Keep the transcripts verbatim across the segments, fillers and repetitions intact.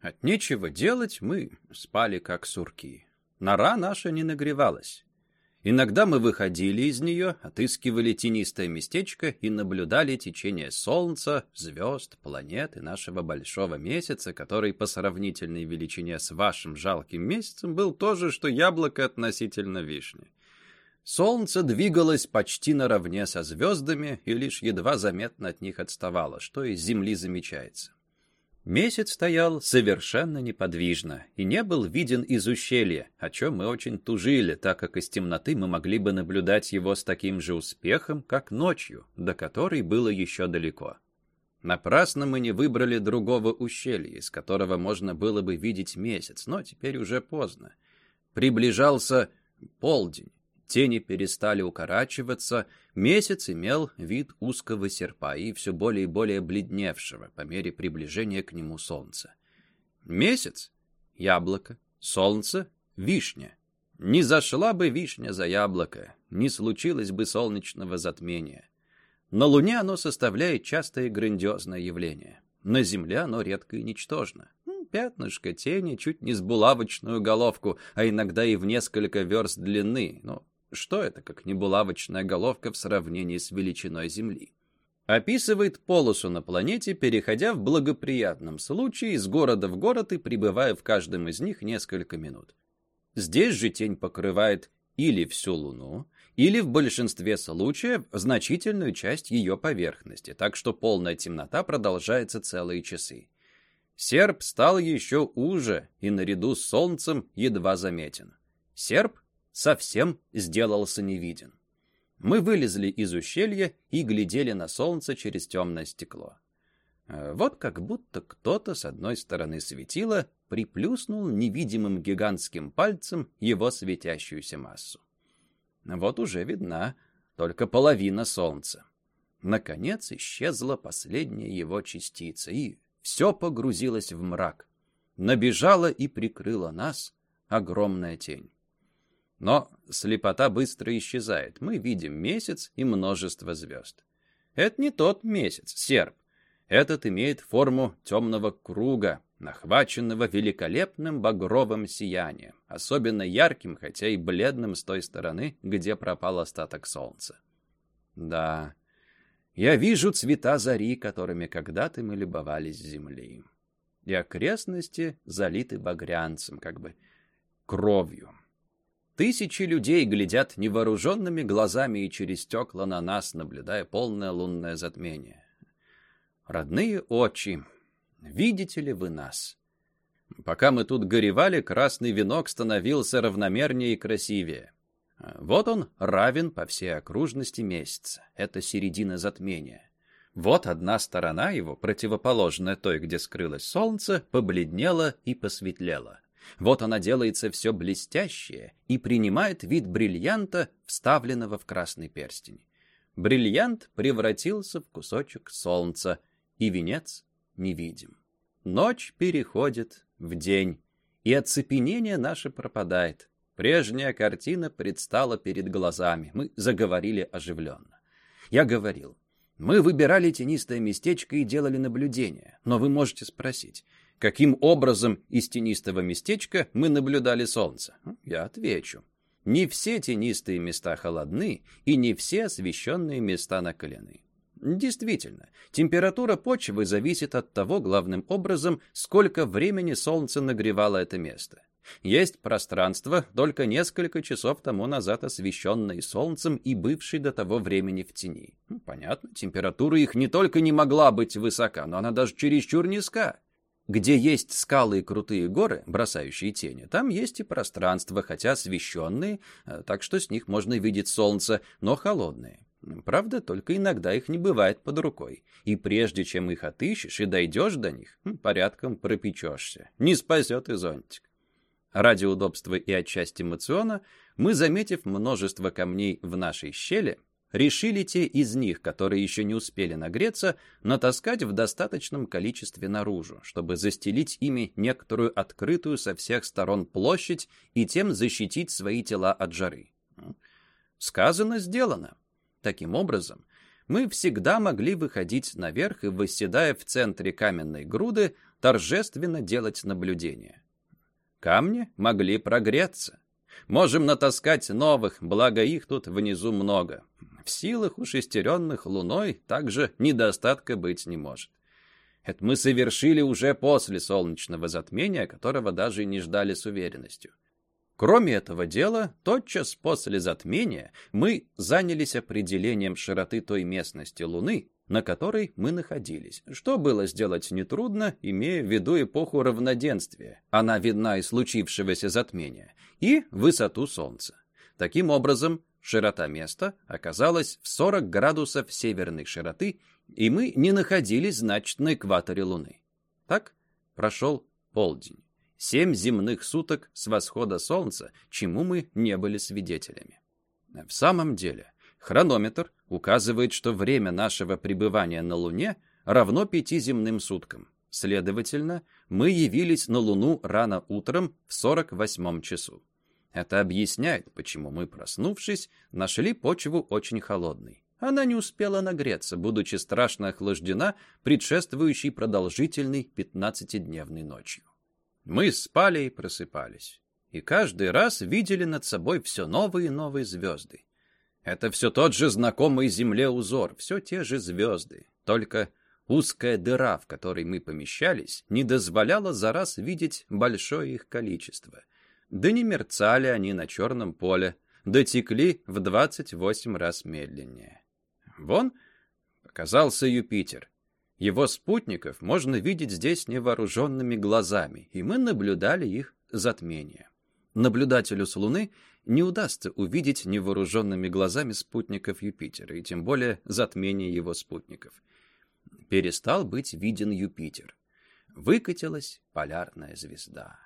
От нечего делать мы спали как сурки. Нора наша не нагревалась. Иногда мы выходили из нее, отыскивали тенистое местечко и наблюдали течение солнца, звезд, планет и нашего большого месяца, который по сравнительной величине с вашим жалким месяцем был то же, что яблоко относительно вишни. Солнце двигалось почти наравне со звездами и лишь едва заметно от них отставало, что из Земли замечается. Месяц стоял совершенно неподвижно и не был виден из ущелья, о чем мы очень тужили, так как из темноты мы могли бы наблюдать его с таким же успехом, как ночью, до которой было еще далеко. Напрасно мы не выбрали другого ущелья, из которого можно было бы видеть месяц, но теперь уже поздно. Приближался полдень. Тени перестали укорачиваться, месяц имел вид узкого серпа и все более и более бледневшего по мере приближения к нему солнца. Месяц — яблоко, солнце — вишня. Не зашла бы вишня за яблоко, не случилось бы солнечного затмения. На Луне оно составляет частое и грандиозное явление. На Земле оно редко и ничтожно. Пятнышко тени чуть не с булавочную головку, а иногда и в несколько верст длины, но что это, как не булавочная головка в сравнении с величиной Земли? Описывает полосу на планете, переходя в благоприятном случае из города в город и пребывая в каждом из них несколько минут. Здесь же тень покрывает или всю Луну, или в большинстве случаев значительную часть ее поверхности, так что полная темнота продолжается целые часы. Серп стал еще уже и наряду с солнцем едва заметен. Серп совсем сделался невиден. Мы вылезли из ущелья и глядели на солнце через темное стекло. Вот как будто кто-то с одной стороны светила приплюснул невидимым гигантским пальцем его светящуюся массу. Вот уже видна только половина солнца. Наконец исчезла последняя его частица, и все погрузилось в мрак. Набежала и прикрыла нас огромная тень. Но слепота быстро исчезает. Мы видим месяц и множество звезд. Это не тот месяц, серп. Этот имеет форму темного круга, охваченного великолепным багровым сиянием, особенно ярким, хотя и бледным с той стороны, где пропал остаток солнца. Да, я вижу цвета зари, которыми когда-то мы любовались с земли. И окрестности залиты багрянцем, как бы кровью. Тысячи людей глядят невооруженными глазами и через стекла на нас, наблюдая полное лунное затмение. Родные очи, видите ли вы нас? Пока мы тут горевали, красный венок становился равномернее и красивее. Вот он равен по всей окружности месяца. Это середина затмения. Вот одна сторона его, противоположная той, где скрылось солнце, побледнела и посветлела. Вот она делается все блестящее и принимает вид бриллианта, вставленного в красный перстень. Бриллиант превратился в кусочек солнца, и венец невидим. Ночь переходит в день, и оцепенение наше пропадает. Прежняя картина предстала перед глазами. Мы заговорили оживленно. Я говорил, мы выбирали тенистое местечко и делали наблюдения, но вы можете спросить, каким образом из тенистого местечка мы наблюдали солнце? Я отвечу. Не все тенистые места холодны, и не все освещенные места накалены. Действительно, температура почвы зависит от того, главным образом, сколько времени солнце нагревало это место. Есть пространство, только несколько часов тому назад освещенное солнцем и бывшее до того времени в тени. Понятно, температура их не только не могла быть высока, но она даже чересчур низка. Где есть скалы и крутые горы, бросающие тени, там есть и пространство, хотя освещенные, так что с них можно видеть солнце, но холодные. Правда, только иногда их не бывает под рукой, и прежде чем их отыщешь и дойдешь до них, порядком пропечешься. Не спасет и зонтик. Ради удобства и отчасти эмоциона мы, заметив множество камней в нашей щели, решили те из них, которые еще не успели нагреться, натаскать в достаточном количестве наружу, чтобы застелить ими некоторую открытую со всех сторон площадь и тем защитить свои тела от жары. Сказано, сделано. Таким образом, мы всегда могли выходить наверх и, восседая в центре каменной груды, торжественно делать наблюдения. Камни могли прогреться. Можем натаскать новых, благо их тут внизу много. В силах ушестеренных луной также недостатка быть не может. Это мы совершили уже после солнечного затмения, которого даже и не ждали с уверенностью. Кроме этого дела, тотчас после затмения мы занялись определением широты той местности Луны, на которой мы находились, что было сделать нетрудно, имея в виду эпоху равноденствия, она видна из случившегося затмения, и высоту Солнца. Таким образом, широта места оказалась в сорок градусов северной широты, и мы не находились, значит, на экваторе Луны. Так прошел полдень. Семь земных суток с восхода Солнца, чему мы не были свидетелями. В самом деле, хронометр указывает, что время нашего пребывания на Луне равно пяти земным суткам. Следовательно, мы явились на Луну рано утром в сорок восьмом часу. Это объясняет, почему мы, проснувшись, нашли почву очень холодной. Она не успела нагреться, будучи страшно охлаждена предшествующей продолжительной пятнадцатидневной ночью. Мы спали и просыпались, и каждый раз видели над собой все новые и новые звезды. Это все тот же знакомый Земле узор, все те же звезды, только узкая дыра, в которой мы помещались, не дозволяла за раз видеть большое их количество. Да не мерцали они на черном поле, да текли в двадцать восемь раз медленнее. Вон показался Юпитер. Его спутников можно видеть здесь невооруженными глазами, и мы наблюдали их затмение. Наблюдателю с Луны не удастся увидеть невооруженными глазами спутников Юпитера, и тем более затмение его спутников. Перестал быть виден Юпитер. Выкатилась полярная звезда.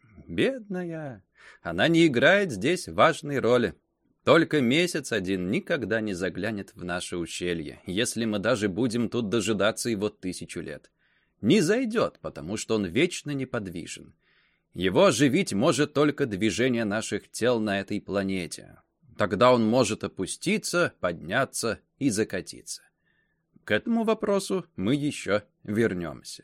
Бедная! Она не играет здесь важной роли. Только месяц один никогда не заглянет в наше ущелье, если мы даже будем тут дожидаться его тысячу лет. Не зайдет, потому что он вечно неподвижен. Его оживить может только движение наших тел на этой планете. Тогда он может опуститься, подняться и закатиться. К этому вопросу мы еще вернемся.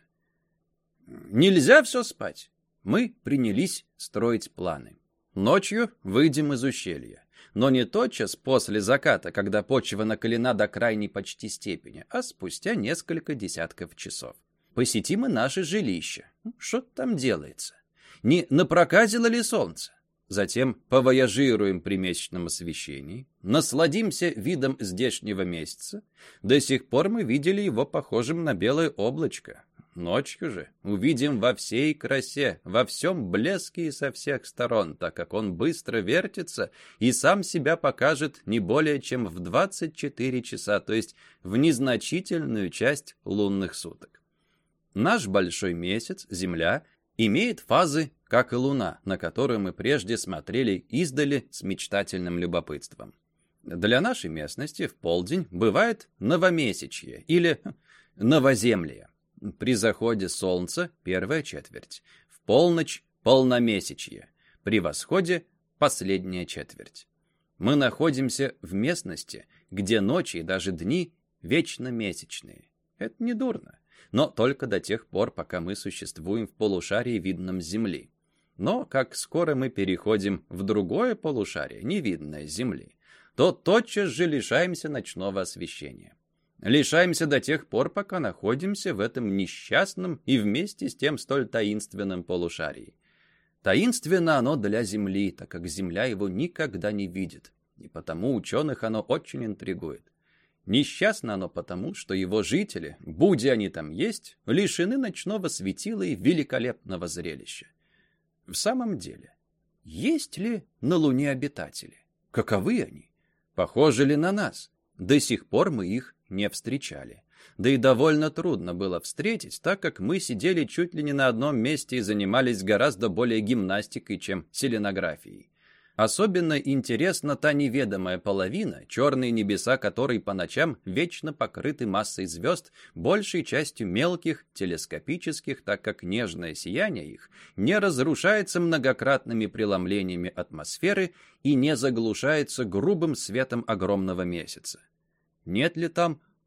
Нельзя все спать. Мы принялись строить планы. Ночью выйдем из ущелья. Но не тотчас после заката, когда почва накалена до крайней почти степени, а спустя несколько десятков часов. Посетим и наше жилище. Что там делается? Не напроказило ли солнце? Затем повояжируем при месячном освещении, насладимся видом здешнего месяца. До сих пор мы видели его похожим на белое облачко. Ночью же увидим во всей красе, во всем блеске и со всех сторон, так как он быстро вертится и сам себя покажет не более чем в двадцать четыре часа, то есть в незначительную часть лунных суток. Наш большой месяц, Земля, имеет фазы, как и Луна, на которую мы прежде смотрели издали с мечтательным любопытством. Для нашей местности в полдень бывает новомесячье или новоземле. При заходе солнца первая четверть, в полночь полномесячье, при восходе последняя четверть. Мы находимся в местности, где ночи и даже дни вечно месячные. Это не дурно, но только до тех пор, пока мы существуем в полушарии, видном с Земли. Но как скоро мы переходим в другое полушарие, невидное с Земли, то тотчас же лишаемся ночного освещения. Лишаемся до тех пор, пока находимся в этом несчастном и вместе с тем столь таинственном полушарии. Таинственно оно для Земли, так как Земля его никогда не видит, и потому ученых оно очень интригует. Несчастно оно потому, что его жители, будь они там есть, лишены ночного светила и великолепного зрелища. В самом деле, есть ли на Луне обитатели? Каковы они? Похожи ли на нас? До сих пор мы их не встречали. Да и довольно трудно было встретить, так как мы сидели чуть ли не на одном месте и занимались гораздо более гимнастикой, чем селенографией. Особенно интересна та неведомая половина, черные небеса которой по ночам вечно покрыты массой звезд, большей частью мелких, телескопических, так как нежное сияние их не разрушается многократными преломлениями атмосферы и не заглушается грубым светом огромного месяца. Нет ли там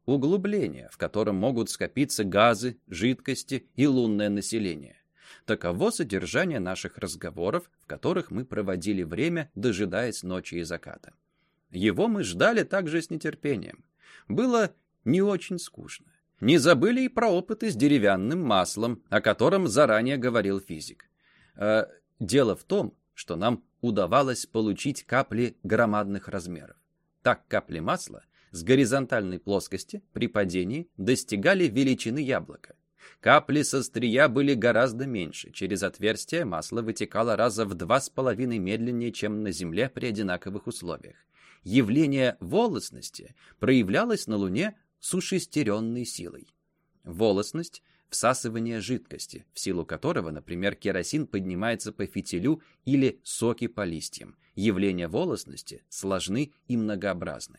углубление, в котором могут скопиться газы, жидкости и лунное население. Таково содержание наших разговоров, в которых мы проводили время, дожидаясь ночи и заката. Его мы ждали также с нетерпением. Было не очень скучно. Не забыли и про опыты с деревянным маслом, о котором заранее говорил физик. Э, дело в том, что нам удавалось получить капли громадных размеров. Так капли масла с горизонтальной плоскости при падении достигали величины яблока. Капли со острия были гораздо меньше, через отверстие масло вытекало раза в два с половиной медленнее, чем на Земле при одинаковых условиях. Явление волосности проявлялось на Луне с ушестеренной силой. Волосность – всасывание жидкости, в силу которого, например, керосин поднимается по фитилю или соки по листьям. Явления волосности сложны и многообразны.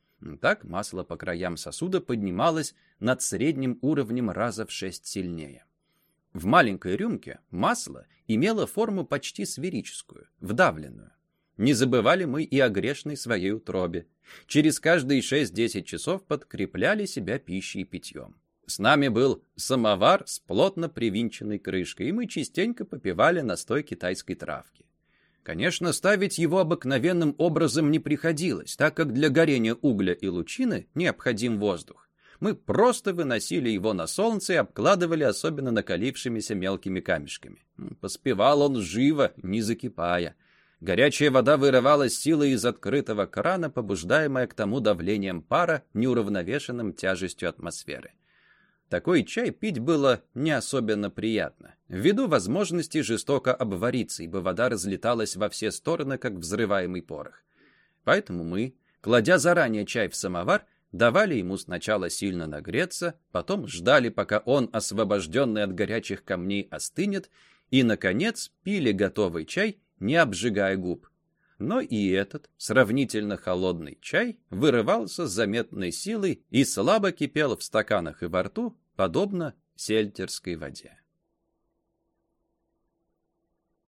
Так масло по краям сосуда поднималось над средним уровнем раза в шесть сильнее. В маленькой рюмке масло имело форму почти сферическую, вдавленную. Не забывали мы и о грешной своей утробе. Через каждые шесть-десять часов подкрепляли себя пищей и питьем. С нами был самовар с плотно привинченной крышкой, и мы частенько попивали настой китайской травки. Конечно, ставить его обыкновенным образом не приходилось, так как для горения угля и лучины необходим воздух. Мы просто выносили его на солнце и обкладывали особенно накалившимися мелкими камешками. Поспевал он живо, не закипая. Горячая вода вырывалась силой из открытого крана, побуждаемая к тому давлением пара, неуравновешенным тяжестью атмосферы. Такой чай пить было не особенно приятно, ввиду возможности жестоко обвариться, ибо вода разлеталась во все стороны, как взрываемый порох. Поэтому мы, кладя заранее чай в самовар, давали ему сначала сильно нагреться, потом ждали, пока он, освобожденный от горячих камней, остынет, и, наконец, пили готовый чай, не обжигая губ. Но и этот сравнительно холодный чай вырывался с заметной силой и слабо кипел в стаканах и во рту, подобно сельтерской воде.